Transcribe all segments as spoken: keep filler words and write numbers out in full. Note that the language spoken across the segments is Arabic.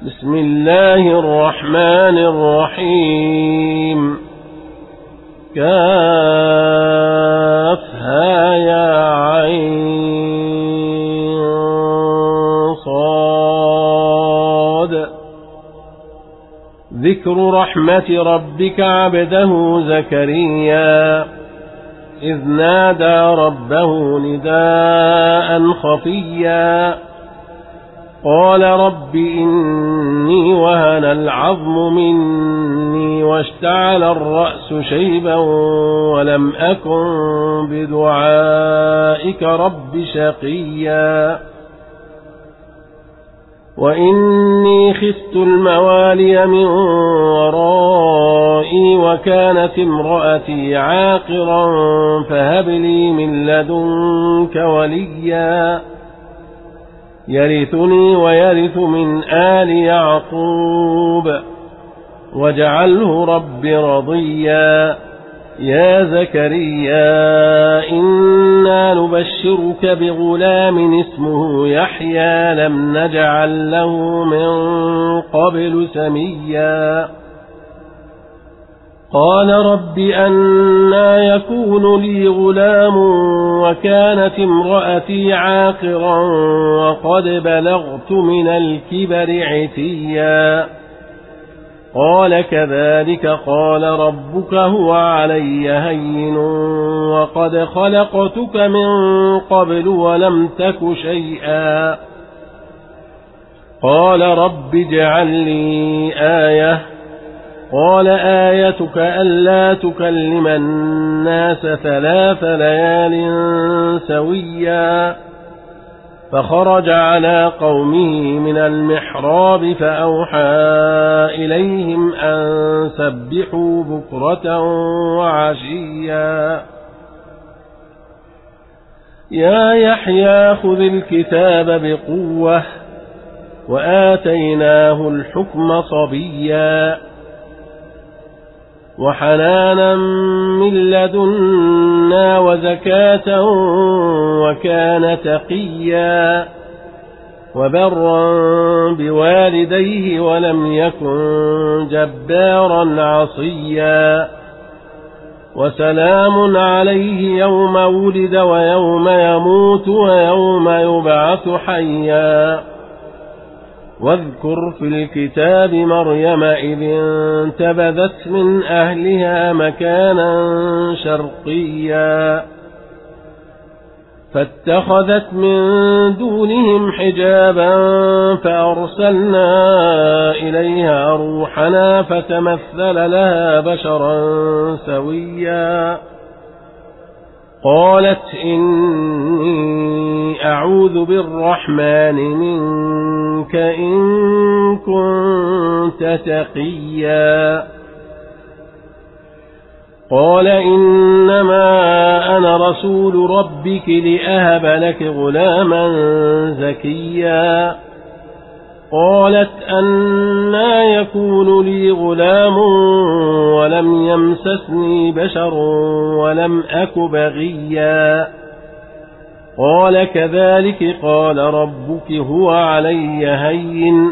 بسم الله الرحمن الرحيم. كافها يا عين صاد. ذكر رحمة ربك عبده زكريا إذ نادى ربه نداء خفيا قال رب إني وهن العظم مني واشتعل الرأس شيبا ولم أكن بدعائك رب شقيا وإني خفت الموالي من ورائي وكانت امرأتي عاقرا فهب لي من لدنك وليا يرثني ويرث من آل يعقوب واجعله رب رضيا. يا زكريا إنا نبشرك بغلام اسمه يحيى لم نجعل له من قبل سميا. قال رب أنى يكون لي غلام وكانت امرأتي عاقرا وقد بلغت من الكبر عتيا. قال كذلك قال ربك هو علي هين وقد خلقتك من قبل ولم تك شيئا. قال رب اجعل لي آية. قال آيتك ألا تكلم الناس ثلاث ليال سويا. فخرج على قومه من المحراب فأوحى إليهم أن سبحوا بكرة وعشيا. يا يحيى خذ الكتاب بقوة وآتيناه الحكم صبيا وحنانا من لدنا وزكاة وكان تقيا وبرا بوالديه ولم يكن جبارا عصيا. وسلام عليه يوم ولد ويوم يموت ويوم يبعث حيا. واذكر في الكتاب مريم إذ انتبذت من أهلها مكانا شرقيا فاتخذت من دونهم حجابا فأرسلنا إليها روحنا فتمثل لها بشرا سويا. قالت إني أعوذ بالرحمن منك إن كنت تقيا. قال إنما أنا رسول ربك لأهب لك غلاما زكيا. قالت أنى يكون لي غلام ولم يمسسني بشر ولم أك بغيا. قال كذلك قال ربك هو علي هين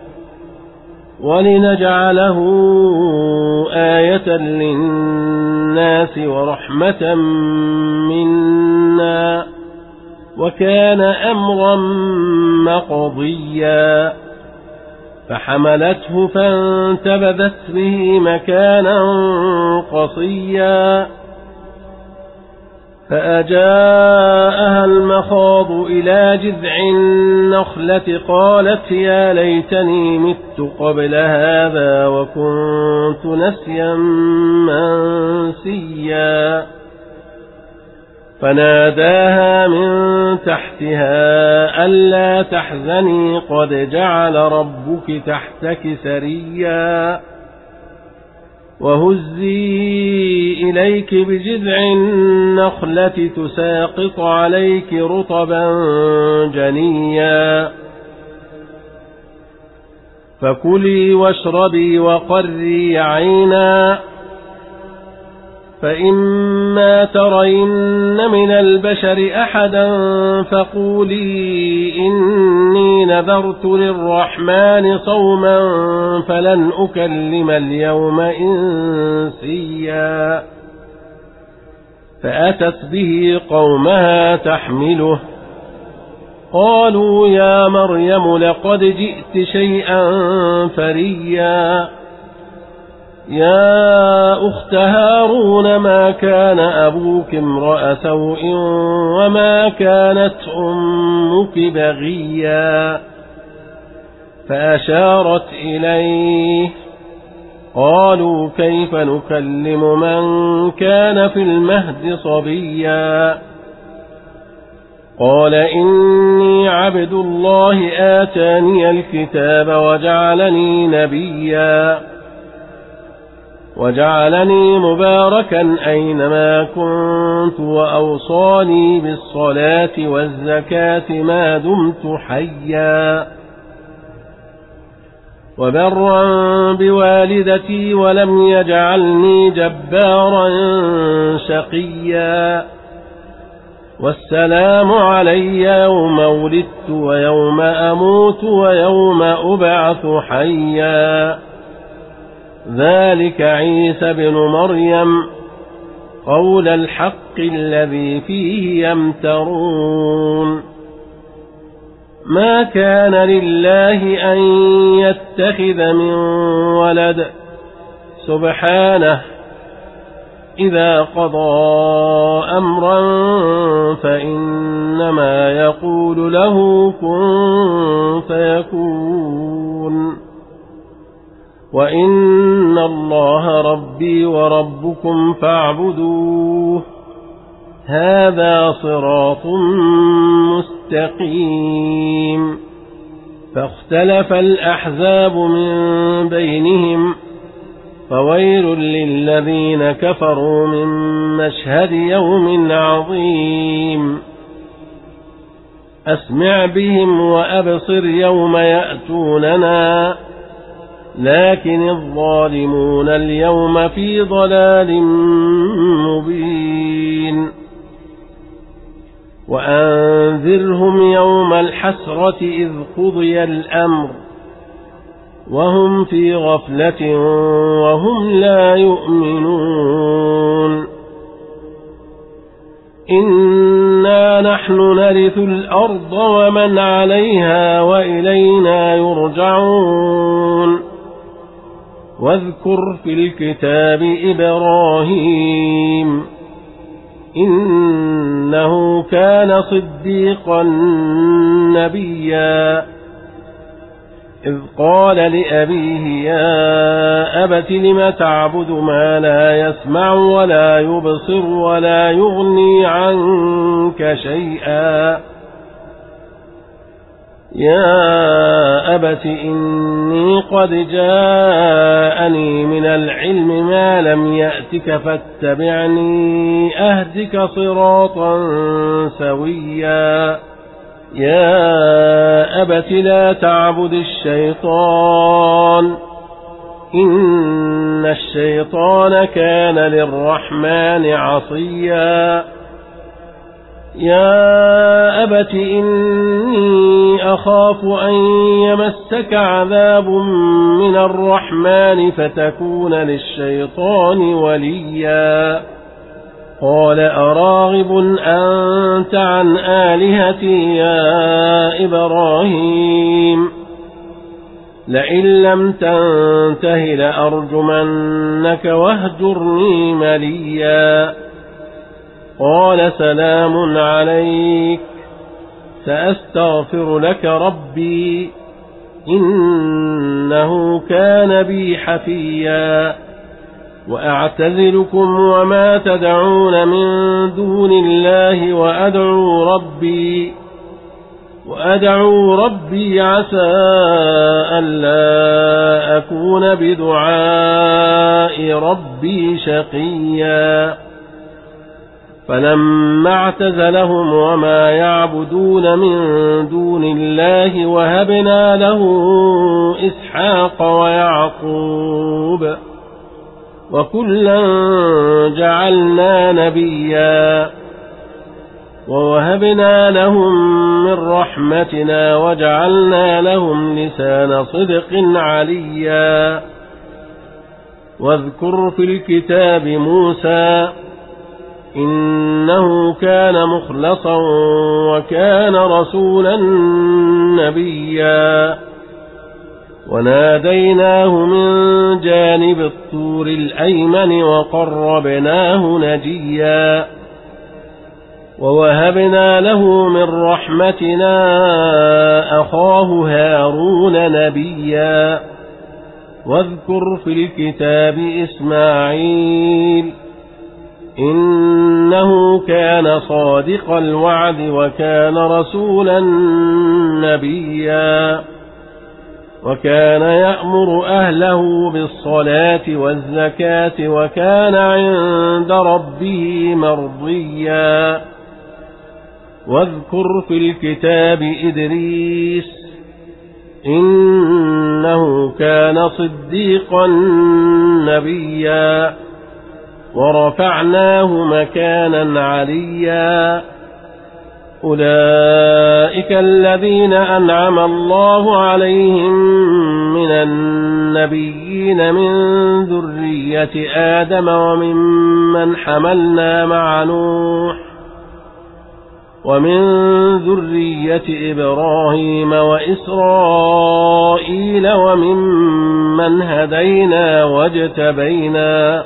ولنجعله آية للناس ورحمة منا وكان أمرا مقضيا. فحملته فانتبذت به مكانا قصيا فأجاءها المخاض إلى جذع النخلة قالت يا ليتني مت قبل هذا وكنت نسيا منسيا. فناداها من تحتها ألا تحزني قد جعل ربك تحتك سريا. وهزي إليك بجذع النخلة تساقط عليك رطبا جنيا. فكلي واشربي وقري عينا فإما ترين من البشر أحدا فقولي إني نذرت للرحمن صوما فلن أكلم اليوم إنسيا فأتت به قومها تحمله قالوا يا مريم لقد جئت شيئا فريا يا أخت هارون ما كان أبوك امرأ سوء وما كانت أمك بغيا فأشارت إليه قالوا كيف نكلم من كان في المهد صبيا قال إني عبد الله آتاني الكتاب وجعلني نبيا وجعلني مباركا أينما كنت وأوصاني بالصلاة والزكاة ما دمت حيا وبرا بوالدتي ولم يجعلني جبارا شقيا والسلام علي يوم ولدت ويوم أموت ويوم أبعث حيا ذلك عيسى بن مريم قول الحق الذي فيه يمترون ما كان لله أن يتخذ من ولد سبحانه إذا قضى أمرا فإنما يقول له كن فيكون وإن الله ربي وربكم فاعبدوه هذا صراط مستقيم فاختلف الأحزاب من بينهم فويل للذين كفروا من مشهد يوم عظيم أسمع بهم وأبصر يوم يأتوننا لكن الظالمون اليوم في ضلال مبين وأنذرهم يوم الحسرة إذ قضي الأمر وهم في غفلة وهم لا يؤمنون إنا نحن نرث الأرض ومن عليها وإلينا يرجعون واذكر في الكتاب إبراهيم إنه كان صديقا نبيا إذ قال لأبيه يا أبت لم تعبد ما لا يسمع ولا يبصر ولا يغني عنك شيئا يا أبت إني قد جاءني من العلم ما لم يأتك فاتبعني أهدك صراطا سويا يا أبت لا تعبد الشيطان إن الشيطان كان للرحمن عصيا يا أبت إني أخاف أن يمسك عذاب من الرحمن فتكون للشيطان وليا قال أراغب أنت عن آلهتي يا إبراهيم لئن لم تنته لأرجمنك واهجرني مليا قال سلام عليك سأستغفر لك ربي إنه كان بي حفيا وأعتزلكم وما تدعون من دون الله وأدعو ربي وأدعو ربي عسى ألا أكون بدعاء ربي شقيا فلما اعتزلهم وما يعبدون من دون الله وهبنا له إسحاق ويعقوب وكلا جعلنا نبيا ووهبنا لهم من رحمتنا وجعلنا لهم لسان صدق عليا واذكر في الكتاب موسى إنه كان مخلصا وكان رسولا نبيا وناديناه من جانب الطور الأيمن وقربناه نجيا ووهبنا له من رحمتنا أخاه هارون نبيا واذكر في الكتاب إسماعيل إنه كان صادق الوعد وكان رسولا نبيا وكان يأمر أهله بالصلاة والزكاة وكان عند ربه مرضيا واذكر في الكتاب إدريس إنه كان صديقا نبيا ورفعناه مكانا عليا أولئك الذين أنعم الله عليهم من النبيين من ذرية آدم وممن حملنا مع نوح ومن ذرية إبراهيم وإسرائيل وممن هدينا واجتبينا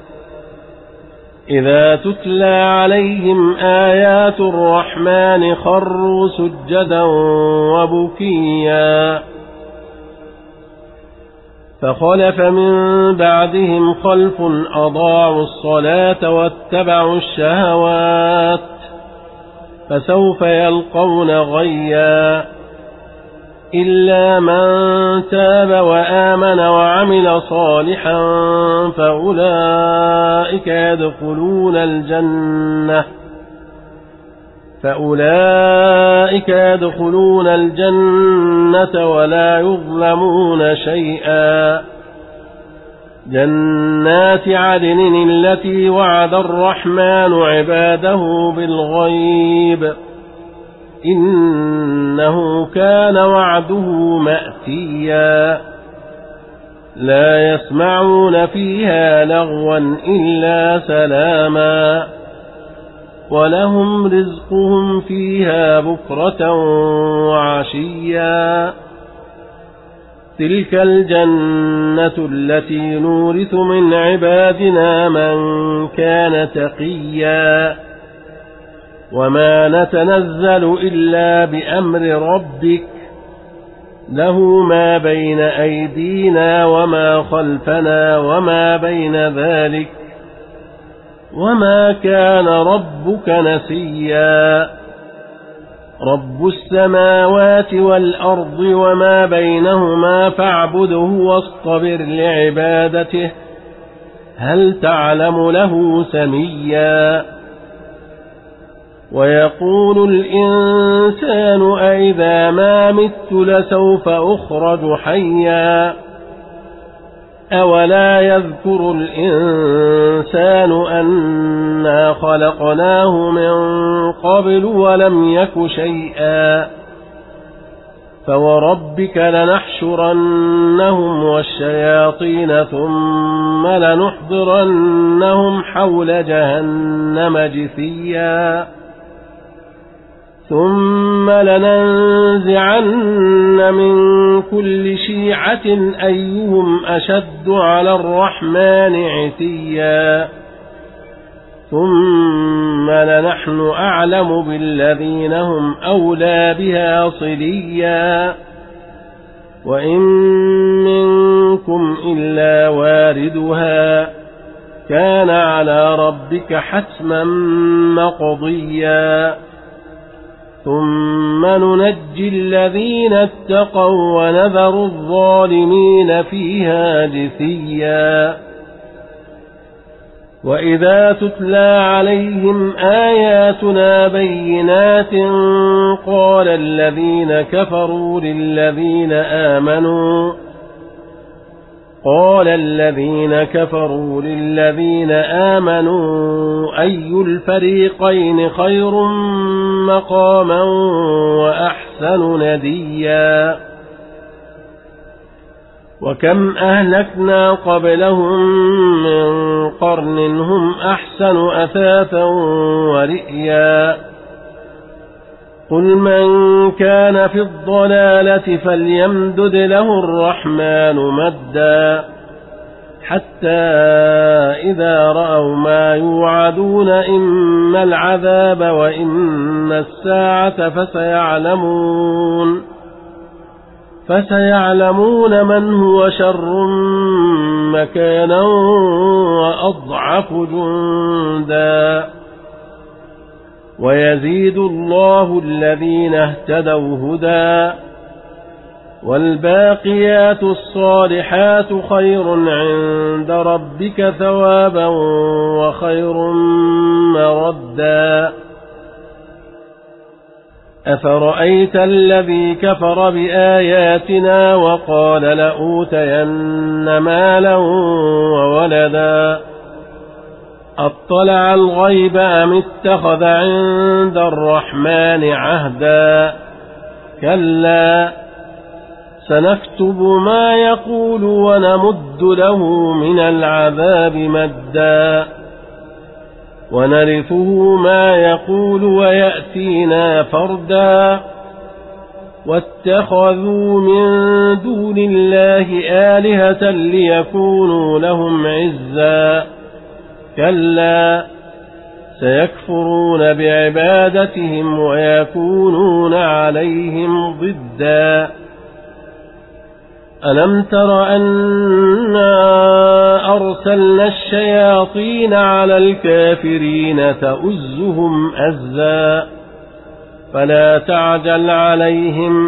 إذا تتلى عليهم آيات الرحمن خروا سجدا وبكيا فخلف من بعدهم خلف أضاعوا الصلاة واتبعوا الشهوات فسوف يلقون غيا إلا من تاب وآمن وعمل صالحا فأولئك يدخلون الجنة فأولئك يدخلون الجنة ولا يظلمون شيئا جنات عدن التي وعد الرحمن عباده بالغيب إنه كان وعده مأتيا لا يسمعون فيها لغوا إلا سلاما ولهم رزقهم فيها بكرة وعشيا تلك الجنة التي نورث من عبادنا من كان تقيا وما نتنزل إلا بأمر ربك له ما بين أيدينا وما خلفنا وما بين ذلك وما كان ربك نسيا رب السماوات والأرض وما بينهما فاعبده واصطبر لعبادته هل تعلم له سميا ويقول الإنسان أئذا ما مت لسوف أخرج حيا أولا يذكر الإنسان أنا خلقناه من قبل ولم يك شيئا فوربك لنحشرنهم والشياطين ثم لنحضرنهم حول جهنم جثيا ثم لننزعن من كل شيعة أيهم أشد على الرحمن عتيا ثم لنحن أعلم بالذين هم أولى بها صليا وإن منكم إلا واردها كان على ربك حتما مقضيا ثم ننجي الذين اتقوا ونذر الظالمين فيها جثيا وإذا تتلى عليهم آياتنا بينات قال الذين كفروا للذين آمنوا قال الذين كفروا للذين آمنوا أي الفريقين خير مقاما وأحسن نديا وكم أهلكنا قبلهم من قرن هم أحسن أثاثا ورئيا قل من كان في الضلالة فليمدد له الرحمن مدا حتى إذا رأوا ما يوعدون إما العذاب وإما الساعة فسيعلمون فسيعلمون من هو شر مكانا وأضعف جندا ويزيد الله الذين اهتدوا هدى والباقيات الصالحات خير عند ربك ثوابا وخير مردا أفرأيت الذي كفر بآياتنا وقال لأوتين مالا وولدا أطلع الغيب أم اتخذ عند الرحمن عهدا كلا سنكتب ما يقول ونمد له من العذاب مدا ونرثه ما يقول ويأتينا فردا واتخذوا من دون الله آلهة ليكونوا لهم عزا كلا سيكفرون بعبادتهم ويكونون عليهم ضدا ألم تر أنا أرسلنا الشياطين على الكافرين تؤزهم أزا فلا تعجل عليهم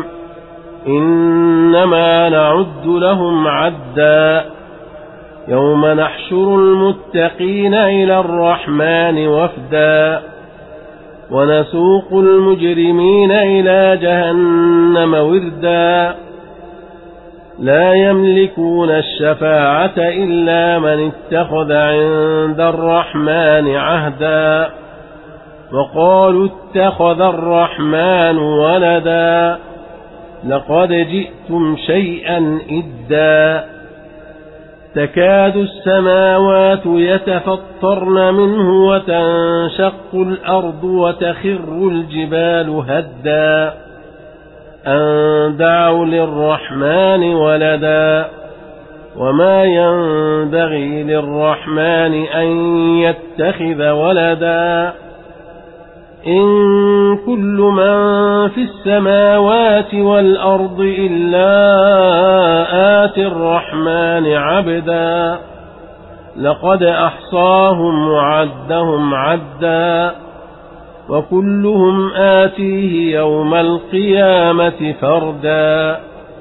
إنما نعد لهم عدا يوم نحشر المتقين إلى الرحمن وفدا ونسوق المجرمين إلى جهنم وردا لا يملكون الشفاعة إلا من اتخذ عند الرحمن عهدا وقالوا اتخذ الرحمن ولدا لقد جئتم شيئا إدا تكاد السماوات يتفطرن منه وتنشق الأرض وتخر الجبال هدا أن دعوا للرحمن ولدا وما ينبغي للرحمن أن يتخذ ولدا إن كل من في السماوات والأرض إلا آتي الرحمن عبدا لقد أحصاهم وعدهم عدا وكلهم آتيه يوم القيامة فردا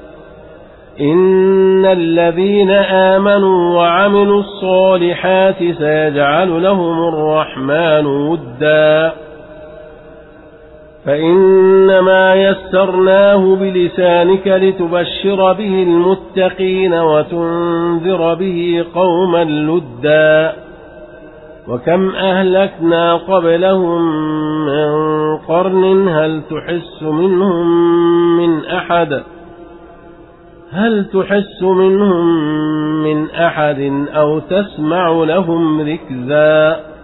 إن الذين آمنوا وعملوا الصالحات سيجعل لهم الرحمن ودا فإنما يسرناه بلسانك لتبشر به المتقين وتنذر به قوما لدا وكم أهلكنا قبلهم من قرن هل تحس منهم من أحد هل تحس منهم من أحد أو تسمع لهم ركزا